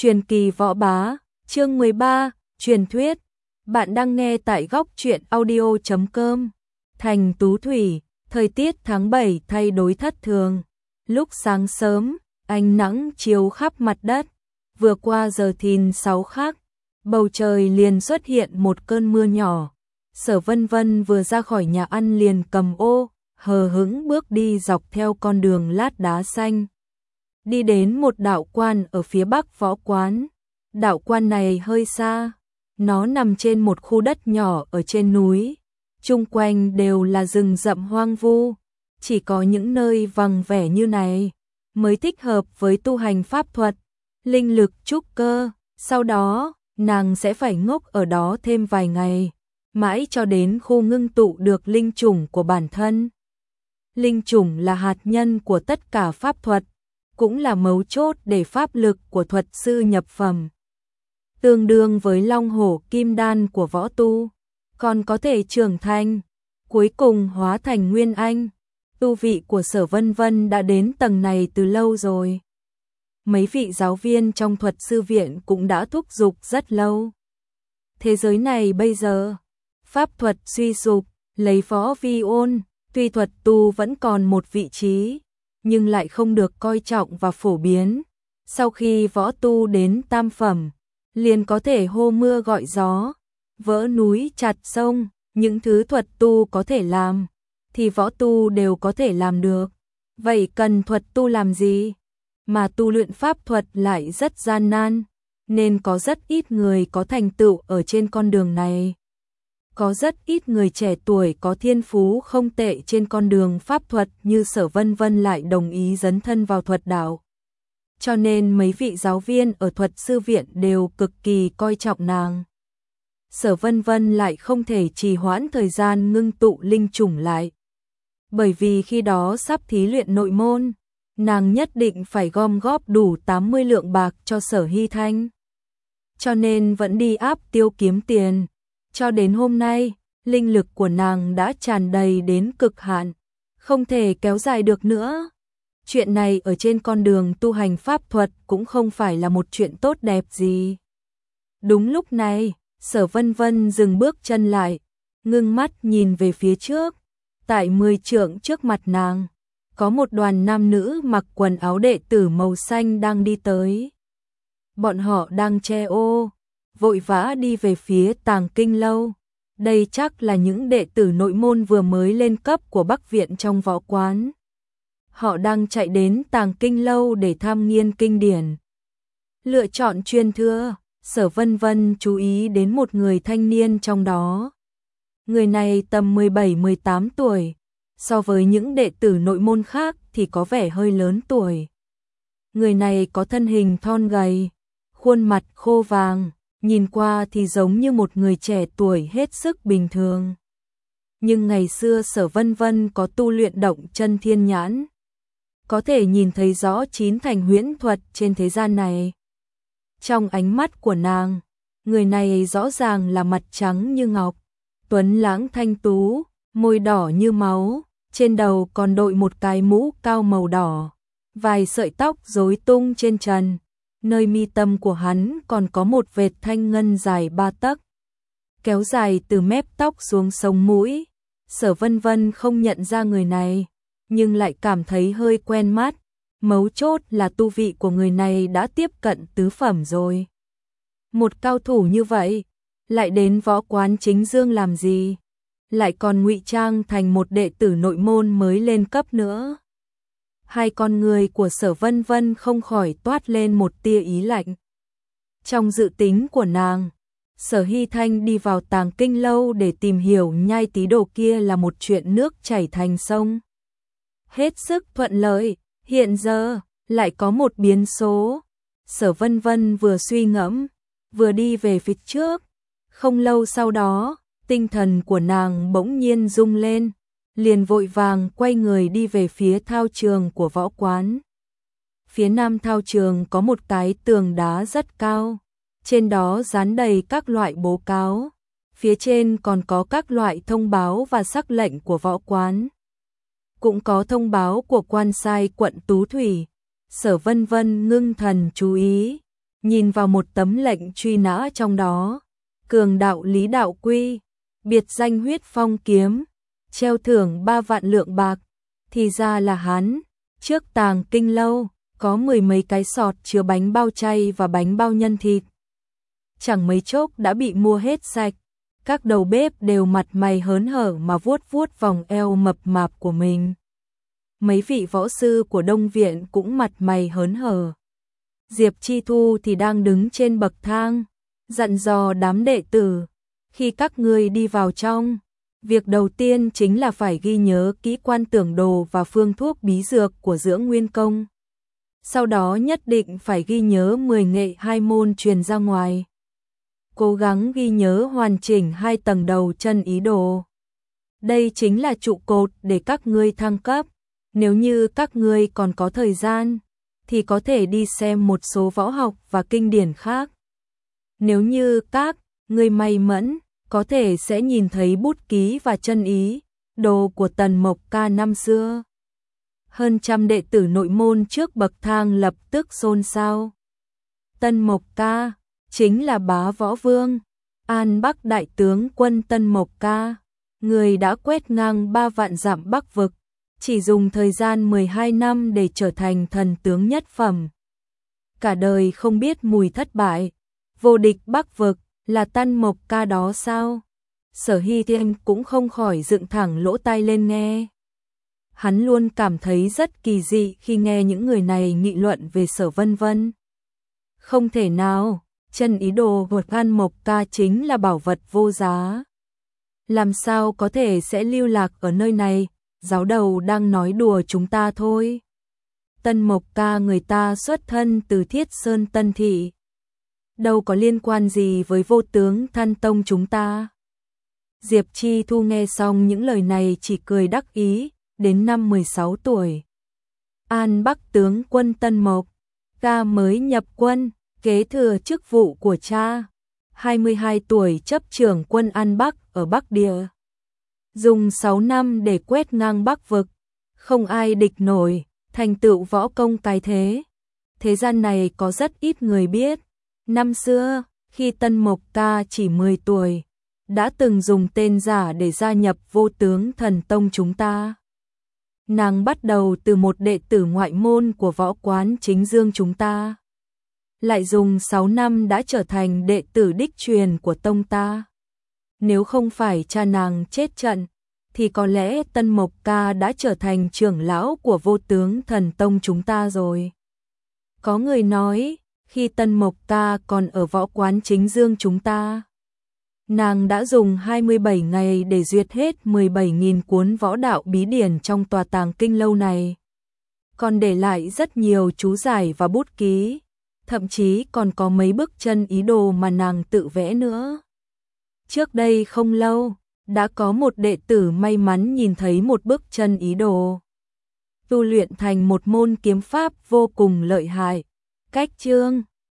Truyền kỳ võ bá, chương 13, truyền thuyết. Bạn đang nghe tại góc truyện audio.com. Thành Tú Thủy, thời tiết tháng 7 thay đổi thất thường. Lúc sáng sớm, ánh nắng chiếu khắp mặt đất. Vừa qua giờ thìn 6 khắc, bầu trời liền xuất hiện một cơn mưa nhỏ. Sở Vân Vân vừa ra khỏi nhà ăn liền cầm ô, hờ hững bước đi dọc theo con đường lát đá xanh. Đi đến một đạo quan ở phía bắc võ quán. Đạo quan này hơi xa, nó nằm trên một khu đất nhỏ ở trên núi. Chung quanh đều là rừng rậm hoang vu, chỉ có những nơi vắng vẻ như này mới thích hợp với tu hành pháp thuật, linh lực trúc cơ. Sau đó, nàng sẽ phải ngốc ở đó thêm vài ngày, mãi cho đến khu ngưng tụ được linh chủng của bản thân. Linh chủng là hạt nhân của tất cả pháp thuật, cũng là mấu chốt để pháp lực của thuật sư nhập phẩm. Tương đương với long hổ kim đan của võ tu, còn có thể trưởng thành, cuối cùng hóa thành nguyên anh. Tu vị của Sở Vân Vân đã đến tầng này từ lâu rồi. Mấy vị giáo viên trong thuật sư viện cũng đã thúc giục rất lâu. Thế giới này bây giờ, pháp thuật suy sụp, lấy võ vi ôn, tuy thuật tu vẫn còn một vị trí, nhưng lại không được coi trọng và phổ biến. Sau khi võ tu đến tam phẩm, liền có thể hô mưa gọi gió, vỡ núi chặt sông, những thứ thuật tu có thể làm, thì võ tu đều có thể làm được. Vậy cần thuật tu làm gì? Mà tu luyện pháp thuật lại rất gian nan, nên có rất ít người có thành tựu ở trên con đường này. Có rất ít người trẻ tuổi có thiên phú không tệ trên con đường pháp thuật như Sở Vân Vân lại đồng ý dấn thân vào thuật đạo. Cho nên mấy vị giáo viên ở thuật sư viện đều cực kỳ coi trọng nàng. Sở Vân Vân lại không thể trì hoãn thời gian ngưng tụ linh chủng lại. Bởi vì khi đó sắp thí luyện nội môn, nàng nhất định phải gom góp đủ 80 lượng bạc cho Sở Hy Thanh. Cho nên vẫn đi áp tiêu kiếm tiền. Cho đến hôm nay, linh lực của nàng đã tràn đầy đến cực hạn, không thể kéo dài được nữa. Chuyện này ở trên con đường tu hành pháp thuật cũng không phải là một chuyện tốt đẹp gì. Đúng lúc này, Sở Vân Vân dừng bước chân lại, ngưng mắt nhìn về phía trước. Tại 10 trượng trước mặt nàng, có một đoàn nam nữ mặc quần áo đệ tử màu xanh đang đi tới. Bọn họ đang che ô, vội vã đi về phía Tàng Kinh Lâu. Đây chắc là những đệ tử nội môn vừa mới lên cấp của Bắc Viện trong võ quán. Họ đang chạy đến Tàng Kinh Lâu để tham nghiên kinh điển. Lựa chọn truyền thừa, Sở Vân Vân chú ý đến một người thanh niên trong đó. Người này tầm 17-18 tuổi, so với những đệ tử nội môn khác thì có vẻ hơi lớn tuổi. Người này có thân hình thon gầy, khuôn mặt khô vàng, nhìn qua thì giống như một người trẻ tuổi hết sức bình thường. Nhưng ngày xưa Sở Vân Vân có tu luyện động chân thiên nhãn, có thể nhìn thấy rõ 9 thành huyễn thuật trên thế gian này. Trong ánh mắt của nàng, người này rõ ràng là mặt trắng như ngọc, tuấn lãng thanh tú, môi đỏ như máu, trên đầu còn đội một cái mũ cao màu đỏ, vài sợi tóc rối tung trên trần. Nơi mi tâm của hắn còn có một vệt thanh ngân dài 3 tấc, kéo dài từ mép tóc xuống sống mũi. Sở Vân Vân không nhận ra người này, nhưng lại cảm thấy hơi quen mắt. Mấu chốt là tu vị của người này đã tiếp cận tứ phẩm rồi. Một cao thủ như vậy, lại đến võ quán Chính Dương làm gì? Lại còn ngụy trang thành một đệ tử nội môn mới lên cấp nữa. Hai con người của Sở Vân Vân không khỏi toát lên một tia ý lạnh. Trong dự tính của nàng, Sở Hy Thanh đi vào Tàng Kinh Lâu để tìm hiểu nhai tí đồ kia là một chuyện nước chảy thành sông. Hết sức thuận lợi, hiện giờ lại có một biến số. Sở Vân Vân vừa suy ngẫm, vừa đi về phía trước. Không lâu sau đó, tinh thần của nàng bỗng nhiên rung lên, liền vội vàng quay người đi về phía thao trường của võ quán. Phía nam thao trường có một cái tường đá rất cao, trên đó dán đầy các loại bố cáo, phía trên còn có các loại thông báo và sắc lệnh của võ quán. Cũng có thông báo của quan sai quận Tú Thủy. Sở Vân Vân ngưng thần chú ý, nhìn vào một tấm lệnh truy nã trong đó, cường đạo Lý Đạo Quy, biệt danh Huyết Phong kiếm, treo thưởng 3 vạn lượng bạc, thì ra là hắn. Trước tàng kinh lâu, có 10 mấy cái sọt chứa bánh bao chay và bánh bao nhân thịt. Chẳng mấy chốc đã bị mua hết sạch, các đầu bếp đều mặt mày hớn hở mà vuốt vuốt vòng eo mập mạp của mình. Mấy vị võ sư của Đông Viện cũng mặt mày hớn hở. Diệp Chi Thu thì đang đứng trên bậc thang, dặn dò đám đệ tử, khi các ngươi đi vào trong, việc đầu tiên chính là phải ghi nhớ kỹ quan tưởng đồ và phương thuốc bí dược của Dưỡng Nguyên Công. Sau đó nhất định phải ghi nhớ 10 nghệ 2 môn truyền ra ngoài. Cố gắng ghi nhớ hoàn chỉnh 2 tầng đầu chân ý đồ. Đây chính là trụ cột để các ngươi thăng cấp. Nếu như các ngươi còn có thời gian, thì có thể đi xem một số võ học và kinh điển khác. Nếu như các ngươi may mắn, có thể sẽ nhìn thấy bút ký và chân ý đồ của Tần Mộc Ca năm xưa. Hơn trăm đệ tử nội môn trước bậc thang lập tức xôn xao. Tần Mộc Ca chính là bá võ vương, An Bắc đại tướng quân Tần Mộc Ca, người đã quét ngang 3 vạn dặm Bắc vực, chỉ dùng thời gian 12 năm để trở thành thần tướng nhất phẩm. Cả đời không biết mùi thất bại, vô địch Bắc vực, là Tần Mộc Ca đó sao? Sở Hy Thiên cũng không khỏi dựng thẳng lỗ tai lên nghe. Hắn luôn cảm thấy rất kỳ dị khi nghe những người này nghị luận về Sở Vân Vân. Không thể nào, chân ý đồ của Tần Mộc Ca chính là bảo vật vô giá. Làm sao có thể sẽ lưu lạc ở nơi này, giáo đầu đang nói đùa chúng ta thôi. Tần Mộc Ca người ta xuất thân từ Thiết Sơn Tân Thị, đâu có liên quan gì với vô tướng Than Tông chúng ta. Diệp Chi Thu nghe xong những lời này chỉ cười đắc ý. Đến năm 16 tuổi, An Bắc tướng quân Tần Mộc Ca mới nhập quân, kế thừa chức vụ của cha. 22 tuổi chấp trưởng quân An Bắc ở Bắc Địa, dùng 6 năm để quét ngang Bắc vực, không ai địch nổi, thành tựu võ công cái thế. Thế gian này có rất ít người biết. Năm xưa, khi Tần Mộc Ca chỉ 10 tuổi, đã từng dùng tên giả để gia nhập Vô Tướng Thần Tông chúng ta. Nàng bắt đầu từ một đệ tử ngoại môn của võ quán Chính Dương chúng ta, lại dùng 6 năm đã trở thành đệ tử đích truyền của tông ta. Nếu không phải cha nàng chết trận, thì có lẽ Tần Mộc Ca đã trở thành trưởng lão của Vô Tướng Thần Tông chúng ta rồi. Có người nói, khi Tần Mộc Ca còn ở võ quán Chính Dương chúng ta, nàng đã dùng 27 ngày để duyệt hết 17.000 cuốn võ đạo bí điển trong tòa tàng kinh lâu này. Còn để lại rất nhiều chú giải và bút ký, thậm chí còn có mấy bức chân ý đồ mà nàng tự vẽ nữa. Trước đây không lâu, đã có một đệ tử may mắn nhìn thấy một bức chân ý đồ, tu luyện thành một môn kiếm pháp vô cùng lợi hại. Cách chương